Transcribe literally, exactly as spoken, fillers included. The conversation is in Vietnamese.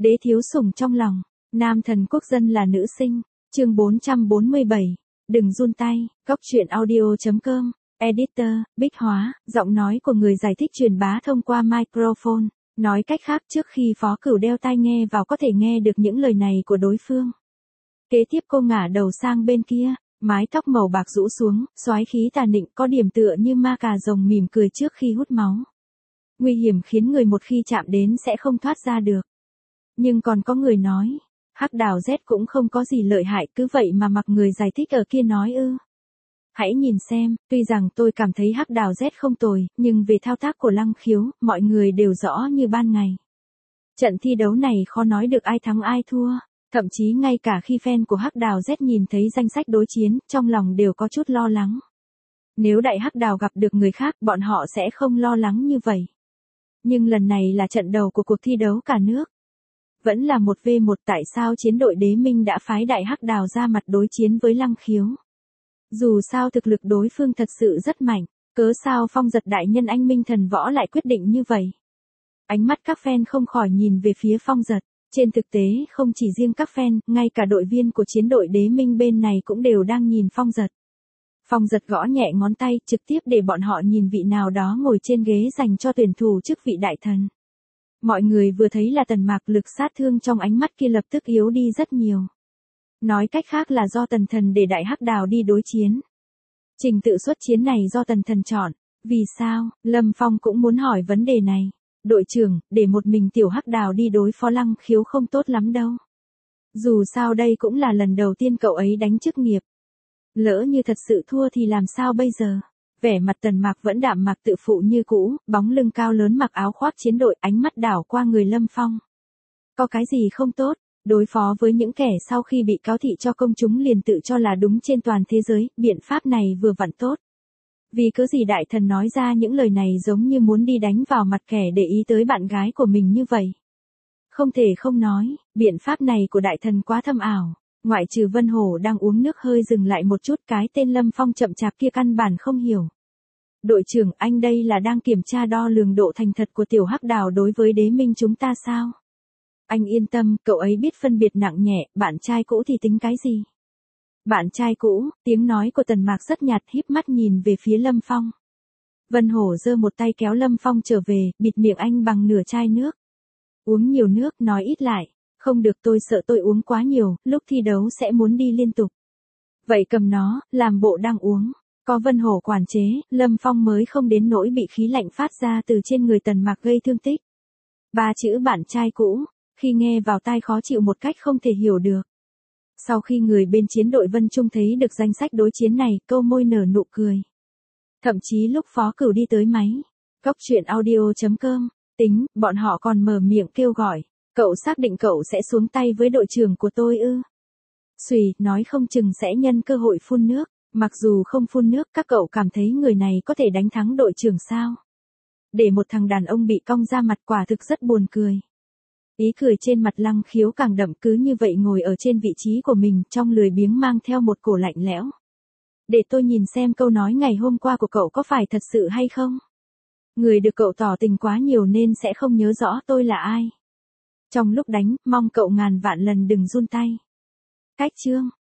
Đế thiếu sủng trong lòng, nam thần quốc dân là nữ sinh, chương bốn trăm bốn mươi bảy, đừng run tay, góc truyện audio.com, editor, Bích Hóa, giọng nói của người giải thích truyền bá thông qua microphone, nói cách khác trước khi Phó Cửu đeo tai nghe vào có thể nghe được những lời này của đối phương. Kế tiếp cô ngả đầu sang bên kia, mái tóc màu bạc rũ xuống, soái khí tà nịnh có điểm tựa như ma cà rồng mỉm cười trước khi hút máu. Nguy hiểm khiến người một khi chạm đến sẽ không thoát ra được. Nhưng còn có người nói, Hắc Đào Z cũng không có gì lợi hại, cứ vậy mà mặc người giải thích ở kia nói ư. Hãy nhìn xem, tuy rằng tôi cảm thấy Hắc Đào Z không tồi, nhưng về thao tác của Lăng Khiếu, mọi người đều rõ như ban ngày. Trận thi đấu này khó nói được ai thắng ai thua, thậm chí ngay cả khi fan của Hắc Đào Z nhìn thấy danh sách đối chiến, trong lòng đều có chút lo lắng. Nếu Đại Hắc Đào gặp được người khác, bọn họ sẽ không lo lắng như vậy. Nhưng lần này là trận đầu của cuộc thi đấu cả nước. Vẫn là một vs một, tại sao chiến đội Đế Minh đã phái Đại Hắc Đào ra mặt đối chiến với Lăng Khiếu? Dù sao thực lực đối phương thật sự rất mạnh, cớ sao Phong Giật đại nhân anh minh thần võ lại quyết định như vậy? Ánh mắt các fan không khỏi nhìn về phía Phong Giật, trên thực tế không chỉ riêng các fan, ngay cả đội viên của chiến đội Đế Minh bên này cũng đều đang nhìn Phong Giật. Phong Giật gõ nhẹ ngón tay trực tiếp để bọn họ nhìn vị nào đó ngồi trên ghế dành cho tuyển thủ chức vị đại thần. Mọi người vừa thấy là Tần Mạc, lực sát thương trong ánh mắt kia lập tức yếu đi rất nhiều. Nói cách khác là do Tần Thần để Đại Hắc Đào đi đối chiến. Trình tự xuất chiến này do Tần Thần chọn. Vì sao? Lâm Phong cũng muốn hỏi vấn đề này. Đội trưởng, để một mình tiểu Hắc Đào đi đối phó Lăng Khiếu không tốt lắm đâu. Dù sao đây cũng là lần đầu tiên cậu ấy đánh chức nghiệp. Lỡ như thật sự thua thì làm sao bây giờ? Vẻ mặt Tần Mạc vẫn đạm mạc tự phụ như cũ, bóng lưng cao lớn mặc áo khoác chiến đội, ánh mắt đảo qua người Lâm Phong. Có cái gì không tốt? Đối phó với những kẻ sau khi bị cáo thị cho công chúng liền tự cho là đúng trên toàn thế giới, biện pháp này vừa vặn tốt. Vì cớ gì đại thần nói ra những lời này giống như muốn đi đánh vào mặt kẻ để ý tới bạn gái của mình như vậy. Không thể không nói, biện pháp này của đại thần quá thâm ảo. Ngoại trừ Vân Hổ đang uống nước hơi dừng lại một chút, cái tên Lâm Phong chậm chạp kia căn bản không hiểu. Đội trưởng, anh đây là đang kiểm tra đo lường độ thành thật của tiểu Hắc Đào đối với Đế Minh chúng ta sao? Anh yên tâm, cậu ấy biết phân biệt nặng nhẹ, bạn trai cũ thì tính cái gì? Bạn trai cũ, tiếng nói của Tần Mạc rất nhạt, híp mắt nhìn về phía Lâm Phong. Vân Hổ giơ một tay kéo Lâm Phong trở về, bịt miệng anh bằng nửa chai nước. Uống nhiều nước, nói ít lại. Không được, tôi sợ tôi uống quá nhiều, lúc thi đấu sẽ muốn đi liên tục. Vậy cầm nó, làm bộ đang uống. Có Vân Hổ quản chế, Lâm Phong mới không đến nỗi bị khí lạnh phát ra từ trên người Tần Mạc gây thương tích. Ba chữ bạn trai cũ, khi nghe vào tai khó chịu một cách không thể hiểu được. Sau khi người bên chiến đội Vân Trung thấy được danh sách đối chiến này, câu môi nở nụ cười. Thậm chí lúc Phó Cửu đi tới máy, góc truyện audio.com, tính, bọn họ còn mở miệng kêu gọi. Cậu xác định cậu sẽ xuống tay với đội trưởng của tôi ư? Xùy, nói không chừng sẽ nhân cơ hội phun nước. Mặc dù không phun nước, các cậu cảm thấy người này có thể đánh thắng đội trưởng sao? Để một thằng đàn ông bị cong ra mặt quả thực rất buồn cười. Ý cười trên mặt Lăng Khiếu càng đậm, cứ như vậy ngồi ở trên vị trí của mình, trong lười biếng mang theo một cổ lạnh lẽo. Để tôi nhìn xem câu nói ngày hôm qua của cậu có phải thật sự hay không? Người được cậu tỏ tình quá nhiều nên sẽ không nhớ rõ tôi là ai. Trong lúc đánh, mong cậu ngàn vạn lần đừng run tay. Cách chương.